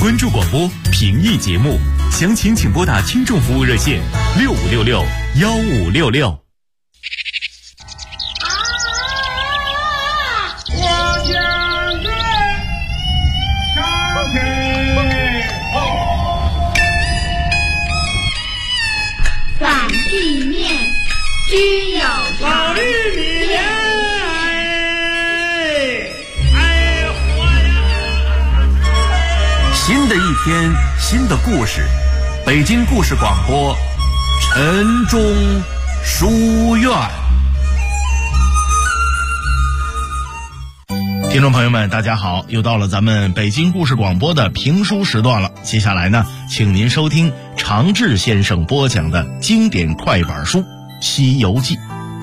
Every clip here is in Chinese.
关注广播，评议节目，详情请拨打听众服务热线65661566。 反地面居有老绿米新的一天，新的故事，北京故事广播，晨钟书院。 听众朋友们，大家好，又到了咱们北京故事广播的评书时段了。接下来呢，请您收听常志先生播讲的经典快板书《西游记》。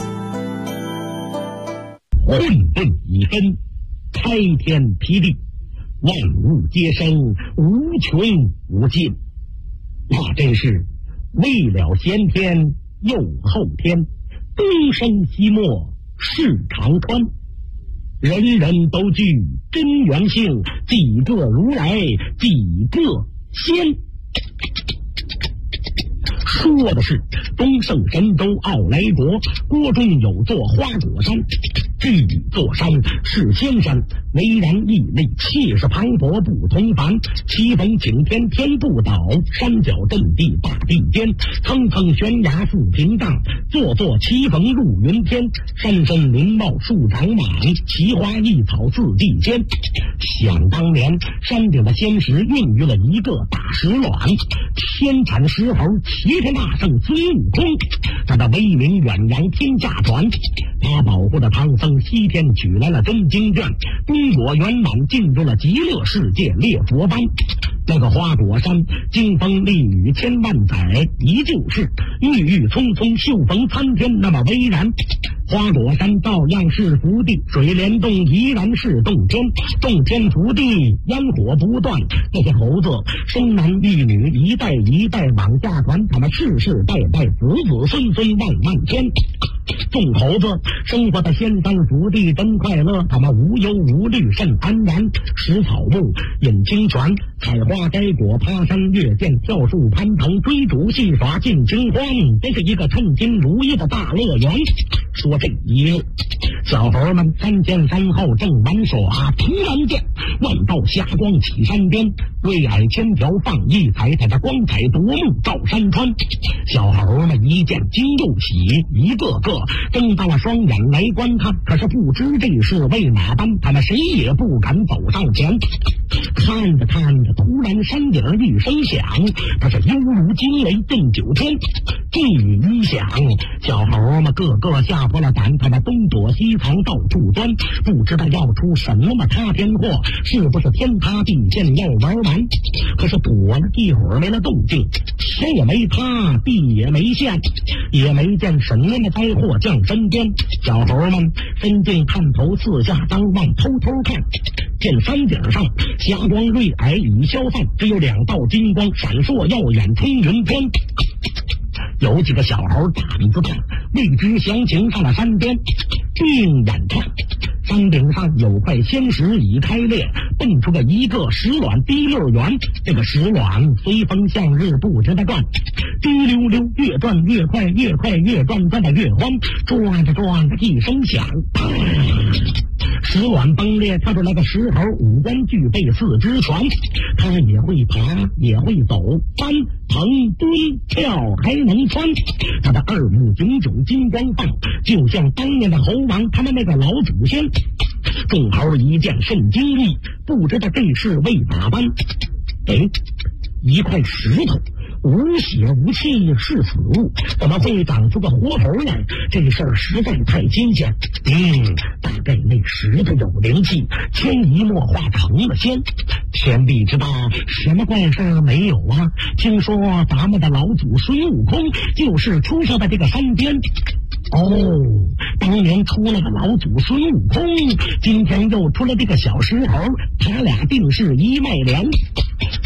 混沌已分，开天辟地，万物皆生，无穷无尽。那真是未了先天又后天，东升西没是长川。人人都具真元性，几个如来几个仙。说的是东胜神州傲来国，国中有座花果山，这座山是仙山，巍然屹立，气势磅礴不同凡。奇峰景天天不倒，山脚阵地大地间，层层悬崖四屏障，座座奇峰入云天。山深林茂树长满，奇花异草四季间。想当年，山顶的仙石孕育了一个大石卵，天产石猴齐天大圣孙悟空，他的威名远扬天下传。他保护的唐僧西天取来了真经卷，功果圆满进入了极乐世界列佛班。那个花果山经风历雨千万载，依旧是郁郁葱葱，秀逢参天那么巍然。花果山照样是福地，水帘洞依然是洞天，洞天福地烟火不断。这些猴子生男育女，一代一代往下传，他们世世代代子子孙孙万万千。众猴子生活在仙山福地真快乐，他们无忧无虑甚安然。食草木，饮清泉，采花摘果，爬山越涧，跳树攀藤，追逐戏耍尽情欢。这是一个称心如意的大乐园。说这一日，小猴们山前山后正玩耍，突然间万道霞光起山巅，瑞霭千条放异彩，踩着光彩夺目照山川。小猴们一见惊又喜，一个个睁大了双眼来观看，可是不知这是为哪般，他们谁也不敢走上前。看着看着，突然山顶一声响，它是犹如惊雷震九天。这一响，小猴们个个吓破了胆，他们东躲西藏到处钻，不知道要出什么塌天祸，是不是天塌地陷要玩完。可是躲了一会儿没了动静，天也没塌，地也没陷，也没见什么灾祸降身边。小猴们伸进探头四下张望，偷偷看，见山顶上霞光瑞霭已消散，只有两道金光闪烁耀眼冲云天。有几个小猴胆子大，未知详情上了山边，定眼看山顶上有块仙石已开裂，蹦出一个石卵滴溜圆。这个石卵随风向日不停地转，滴溜溜，越转越快，越快越转，转得越欢。转着转着一声响，石卵崩裂，跳出来个石猴，五官具备四肢全，他也会爬，也会走，翻腾蹲跳，还能穿。他的二目炯炯金光放，就像当年的猴王他们那个老祖先。众猴一见甚惊异，不知道这是为哪般。一块石头无血无气是死物，怎么会长出个活猴来？这事儿实在太新鲜。大概那石头有灵气，潜移默化成了仙。天地之大，什么怪事没有啊？听说咱们的老祖孙悟空就是出生在这个山边。当年出了个老祖孙悟空，今天又出了这个小石猴，他俩定是一脉连。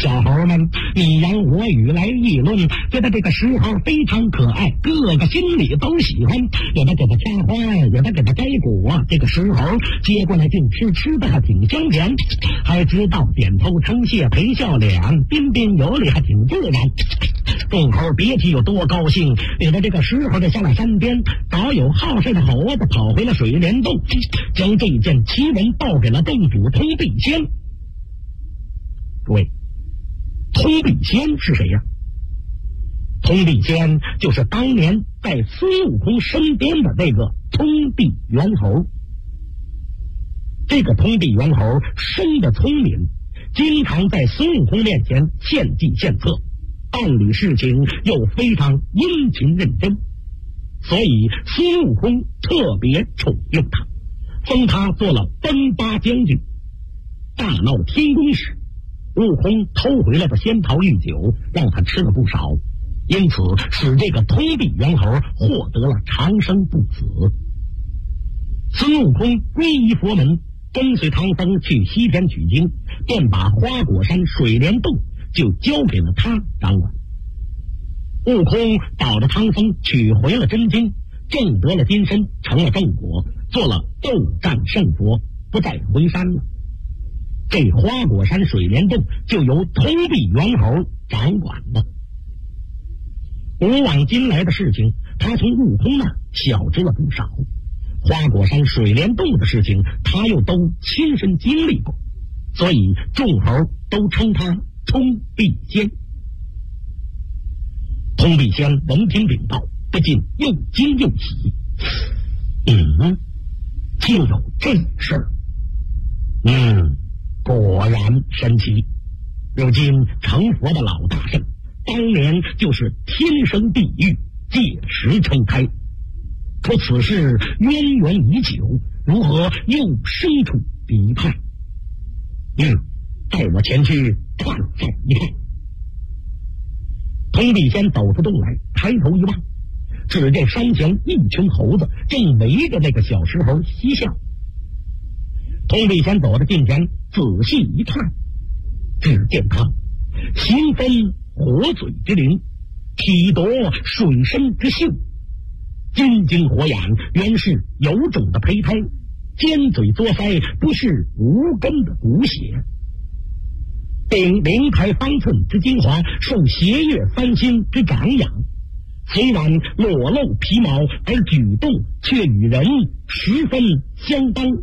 小猴们你言我语来议论，觉得这个石猴非常可爱，各个心里都喜欢。有的给他插花，有的给他摘果，这个石猴接过来净吃的还挺香甜，还知道点头称谢陪笑脸，彬彬有礼还挺自然。众猴别提有多高兴，领着这个石猴就下了山边，早有好事的猴子跑回了水帘洞，将这件奇闻报给了洞主通臂仙。诸位，通臂仙是谁呀？通臂仙就是当年在孙悟空身边的那个通臂猿猴。这个通臂猿猴生得聪明，经常在孙悟空面前献计献策，办理事情又非常殷勤认真，所以孙悟空特别宠用他，封他做了奔巴将军。大闹天宫时，悟空偷回来的仙桃玉酒让他吃了不少，因此使这个通臂猿猴获得了长生不死。孙悟空皈依佛门，跟随唐僧去西天取经，便把花果山水帘洞就交给了他掌管。悟空保着唐僧取回了真经，证得了金身，成了正果，做了斗战胜佛，不再回山了。这花果山水帘洞就由通臂猿猴掌管了。古往今来的事情，他从悟空那晓知了不少。花果山水帘洞的事情，他又都亲身经历过，所以众猴都称他通臂仙。通臂仙闻听禀报，不禁又惊又喜。竟有这事儿。果然神奇。如今成佛的老大圣，当年就是天生地狱，届时成胎。可此事渊源已久，如何又生出敌派？带我前去看看一看。通臂仙走出洞来，抬头一望，只见山前一群猴子正围着那个小石猴嬉笑。通臂仙走到近前，仔细一看，只见他形分火嘴之灵，体夺水深之性，金睛火眼，原是有种的胚胎，尖嘴作腮，不是无根的骨血，顶灵台方寸之精华，受邪月三星之长养，虽然裸露皮毛，而举动却与人十分相当。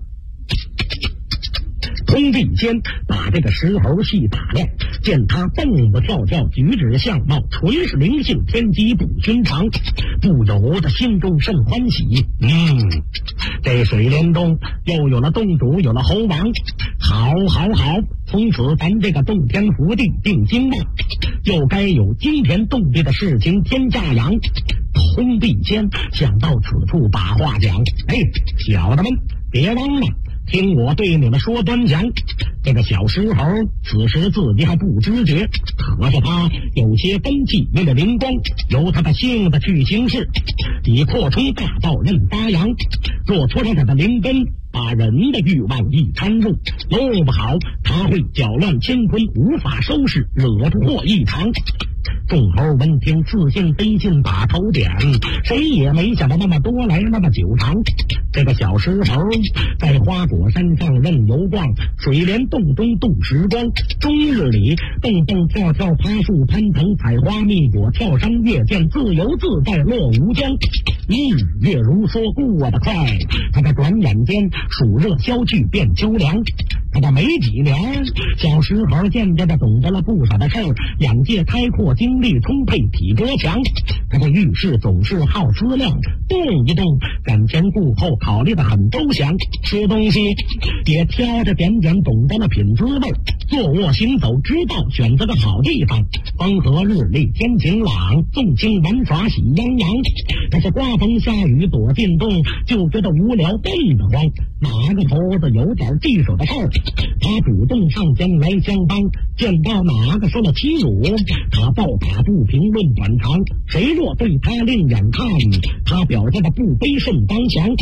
通臂仙把这个石猴细打量，见他蹦蹦跳跳，举止相貌纯是灵性天机不寻常，不由得心中甚欢喜。这水帘洞又有了洞主，有了猴王，好，从此咱这个洞天福地定兴旺，又该有惊天动地的事情天下扬。通臂仙想到此处，把话讲：小的们别忘了听我对你们说端详。这个小石猴此时自己还不知觉，可是他有些根气，为了灵光，由他的性子去行事，以扩充大道任发扬。若戳上他的灵根，把人的欲望一掺入，弄不好他会搅乱乾坤，无法收拾，惹祸异常。众猴闻听，似信非信，把头点，谁也没想到那么多来那么久长。这个小石猴在花果山上任游逛，水帘洞中度时光，终日里蹦蹦跳跳，爬树攀藤，采花蜜果，跳山越涧，自由自在落无疆。日月如梭过得快，他在转眼间暑热消去变秋凉。他这没几年，小石猴渐渐的懂得了不少的事儿，眼界开阔，精力充沛，体格强。他的遇事总是好思量，动一动瞻前顾后，考虑的很周详，吃东西也挑着点点，懂得了品滋味。坐卧行走知道选择个好地方，风和日丽天晴朗，纵情玩耍喜洋洋。但是刮风下雨躲进洞就觉得无聊笨得慌，哪个猴子有点棘手的事儿，他主动上前来相帮，见到哪个说了欺辱，他暴打不评论短长，谁若对他另眼看，他表现的不卑甚刚强。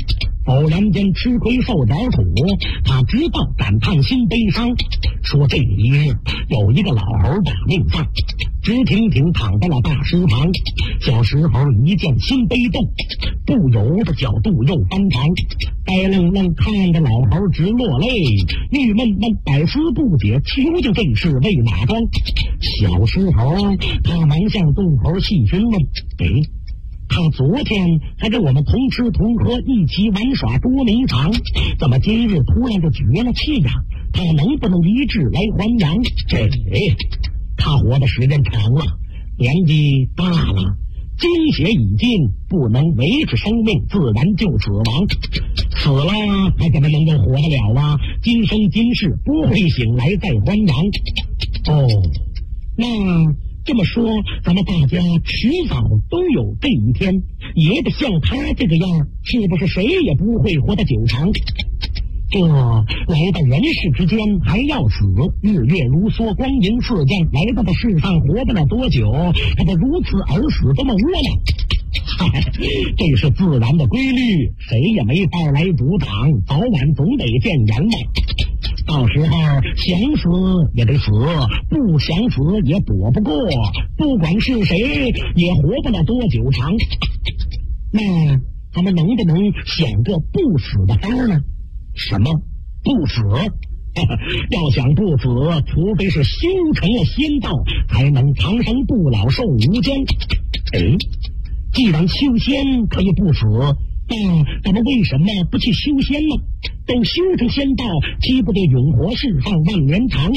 偶然间吃亏受点苦，他直到感叹心悲伤，说这一日有一个老猴打命丧，直挺挺躺在了大石旁。小石猴一见心悲动，不由得角度又翻长，呆愣愣看着老猴直落泪，郁闷闷百思不解，究竟这是为哪桩？小石猴他忙向洞猴细询问，他昨天还跟我们同吃同喝，一起玩耍捉迷藏，怎么今日突然就绝了气呀？他能不能一致来还阳？他活的时间长了，年纪大了，精血已尽，不能维持生命，自然就死亡。死了还怎么能够活得了啊？今生今世不会醒来再还阳。那这么说，咱们大家迟早都有这一天，也得像他这个样，是不是谁也不会活得久长？这来到人世之间还要死，日月如梭，光阴似箭，来到这世上活不了多久，还得如此而死，多么窝囊！这是自然的规律，谁也没法来阻挡，早晚总得见人嘛。到时候想死也得死，不想死也躲不过，不管是谁也活不了多久长。那咱们能不能想个不死的法呢？什么不死？要想不死，除非是修成了仙道，才能长生不老寿无间。既然修仙可以不死，那咱们为什么不去修仙呢？都修成仙道，岂不得永活世上万年长？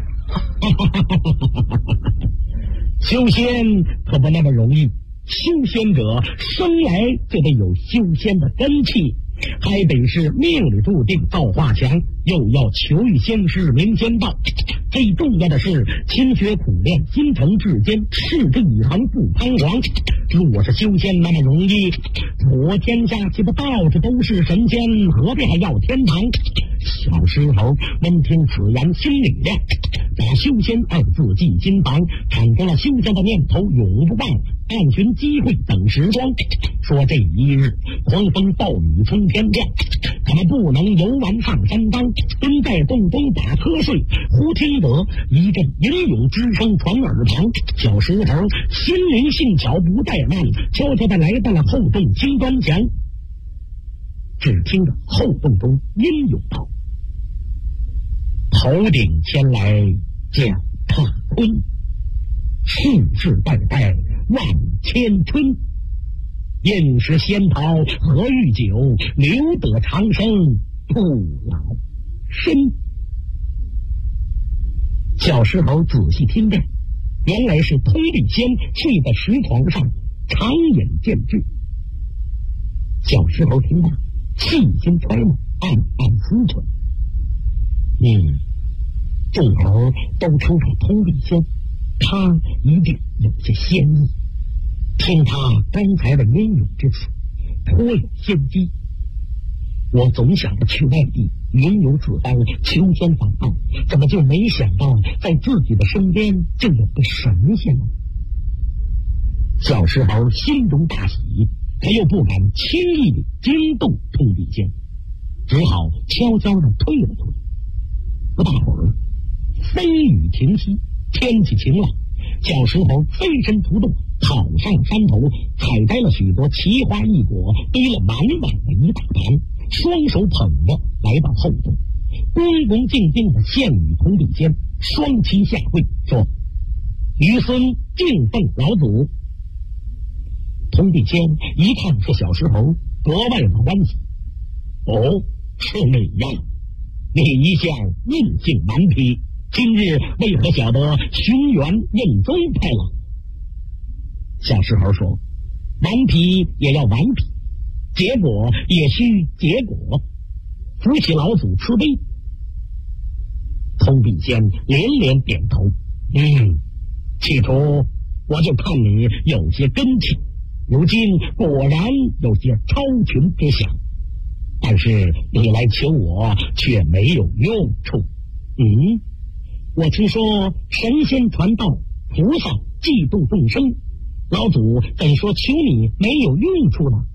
修仙可不那么容易，修仙者生来就得有修仙的根气，还得是命里注定造化强，又要求于仙师明仙道。最重要的是勤学苦练，心诚志坚，持之以恒，不彷徨。若是修仙那么容易，普天下岂不到处都是神仙，何必还要天堂？小石猴闻听此言，心里亮，把修仙二字记心房，产生了修仙的念头，永不忘，暗寻机会等时光。说这一日狂风暴雨冲天亮，他们不能游玩上山岗，蹲在洞中打瞌睡，忽听得一阵吟咏之声传耳旁。小石猴心灵性巧不怠慢，悄悄地来到了后洞青砖墙。只听着后洞中吟咏道：头顶前来脚踏坤，世世代代万千春。饮食仙桃何欲久，留得长生不老身。小石猴仔细听着，原来是通力仙睡在石床上，长眼见智。小石猴听罢，细心揣摩，暗暗思忖：众猴都称他通力仙，他一定有些仙意。听他刚才的吟咏之词，颇有先机。我总想着去外地云游四方，求仙访道，怎么就没想到在自己的身边就有个神仙呢？小石猴心中大喜，他又不敢轻易地惊动通力仙，只好悄悄地退了出来。不大会儿，飞雨停息，天气晴朗，小石猴飞身出洞，跑上山头，采摘了许多奇花异果，堆了满满的一大盘，双手捧着来到后洞，恭恭敬敬地献与通力仙，双膝下跪说：余孙敬奉老祖。通力仙一看是小石猴，格外的欢喜。是你呀，你一向任性顽皮，今日为何晓得寻源认宗派了？小石猴说：顽皮也要顽皮，结果也需结果，扶起老祖慈悲。通力仙连连点头，起初我就看你有些根气，如今果然有些超群之想，但是你来求我却没有用处。我听说神仙传道，菩萨嫉妒众生，老祖怎说求你没有用处呢？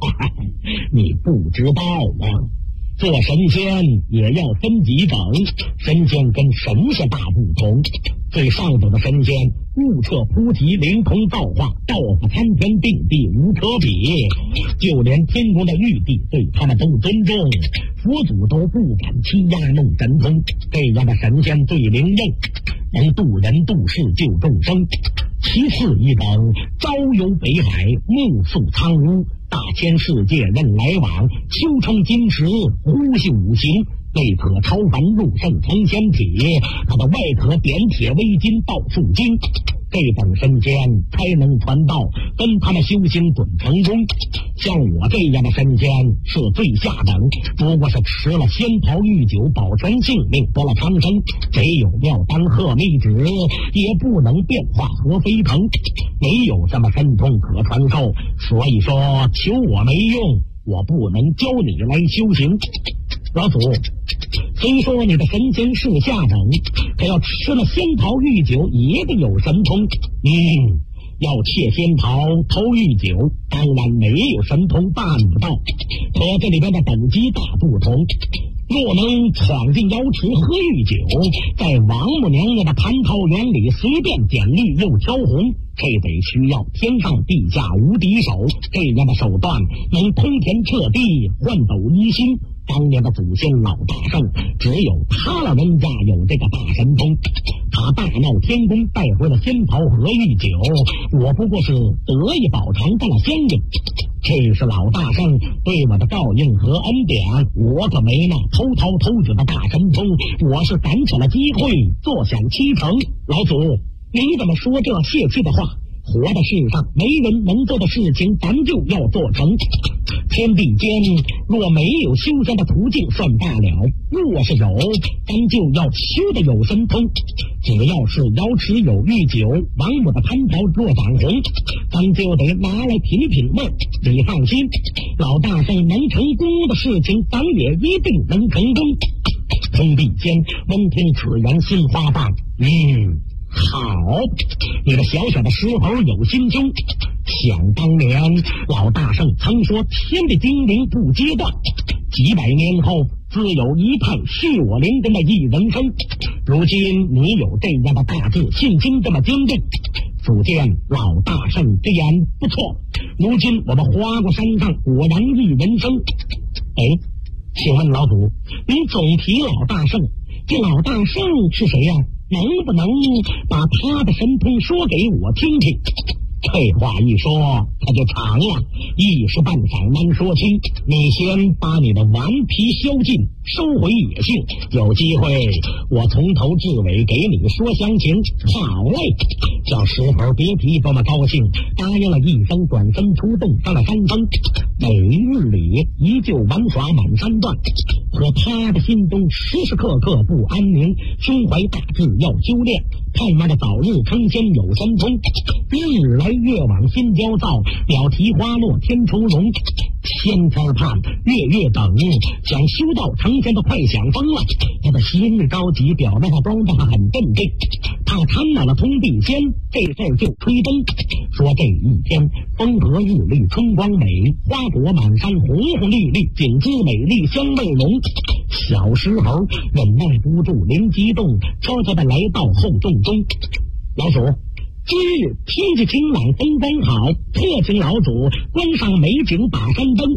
你不知道啊，做神仙也要分几等，神仙跟神仙大不同。最上等的神仙，物彻菩提，灵通造化，道法参天定地无可比，就连天宫的玉帝对他们都尊重，佛祖都不敢欺压弄神通。这样的神仙最灵验，能渡人渡世救众生。其次一等，朝游北海，暮宿苍梧，大千世界任来往，秋冲金石，呼吸五行，内可超凡入圣成仙体，他的外可点铁微金道术经。这等神仙才能传道，跟他们修行准成功。像我这样的神仙是最下等，不过是吃了仙桃玉酒保全性命得了长生，没有妙丹鹤密旨，也不能变化和飞腾，没有什么神通可传授，所以说求我没用，我不能教你来修行。老祖，虽说你的神仙是下等，可要吃了仙桃玉酒也得有神通。要窃仙桃偷玉酒，当然没有神通办不到，可这里边的等级大不同。若能闯进瑶池喝玉酒，在王母娘娘的蟠桃园里随便捡绿又挑红，这得需要天上地下无敌手，这样的手段能通天彻地，换斗一心。当年的祖先老大圣，只有他老人家有这个大神通，他大闹天宫带回了仙桃和玉酒，我不过是得意饱尝到了仙人。这是老大圣对我的照应和恩典，我可没那偷桃偷酒的大神通，我是赶巧了机会坐享其成。老祖，你怎么说这泄气的话？活的世上没人能做的事情，咱就要做成。天地间若没有修仙的途径算罢了，若是有，咱就要修的有神通。只要是瑶池有玉酒，王母的蟠桃若长红，咱就得拿来品品味。你放心，老大圣能成功的事情，咱也一定能成功。天地间闻听此言，心花放。好，你的小小的石猴有心胸。想当年老大圣曾说天地精灵不阶段，几百年后自有一派续我灵根的一人生。如今你有这样的大志，信心这么坚定，祖见老大圣之言不错。如今我们花果山上果然一人生。请问老祖，您总提老大圣，这老大圣是谁呀？能不能把他的神通说给我听听？这话一说他就长了，一时半晌难说清。你先把你的顽皮消尽，收回野性，有机会我从头至尾给你说详情。好嘞，叫石猴别提多么高兴，答应了一声，转身出洞上了山峰。每日里依旧玩耍满山段，可他的心中时时刻刻不安宁，胸怀大志要修炼，盼望着早日成仙有神通。日来越往心焦躁，鸟啼花落天出笼，天天盼，月等，想修道成仙都快想疯了。他的心里着急，表面上装得很镇定。他缠满了通地仙，这事儿就吹灯，说这一天风和日丽，春光美，花朵满山，红红绿绿，景致美丽，香味浓。小石猴忍耐不住，灵机动，悄悄地来到后洞中。老祖，今日天气晴朗，风光好，特请老祖观赏美景把山灯。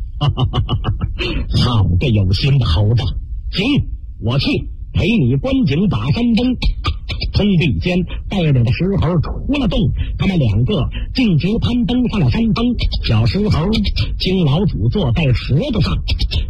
好个有心的猴子，行，我去陪你观景把山灯。通地间带领的石猴出了洞，他们两个径直攀登上了山峰。小石猴经老祖坐在石头上，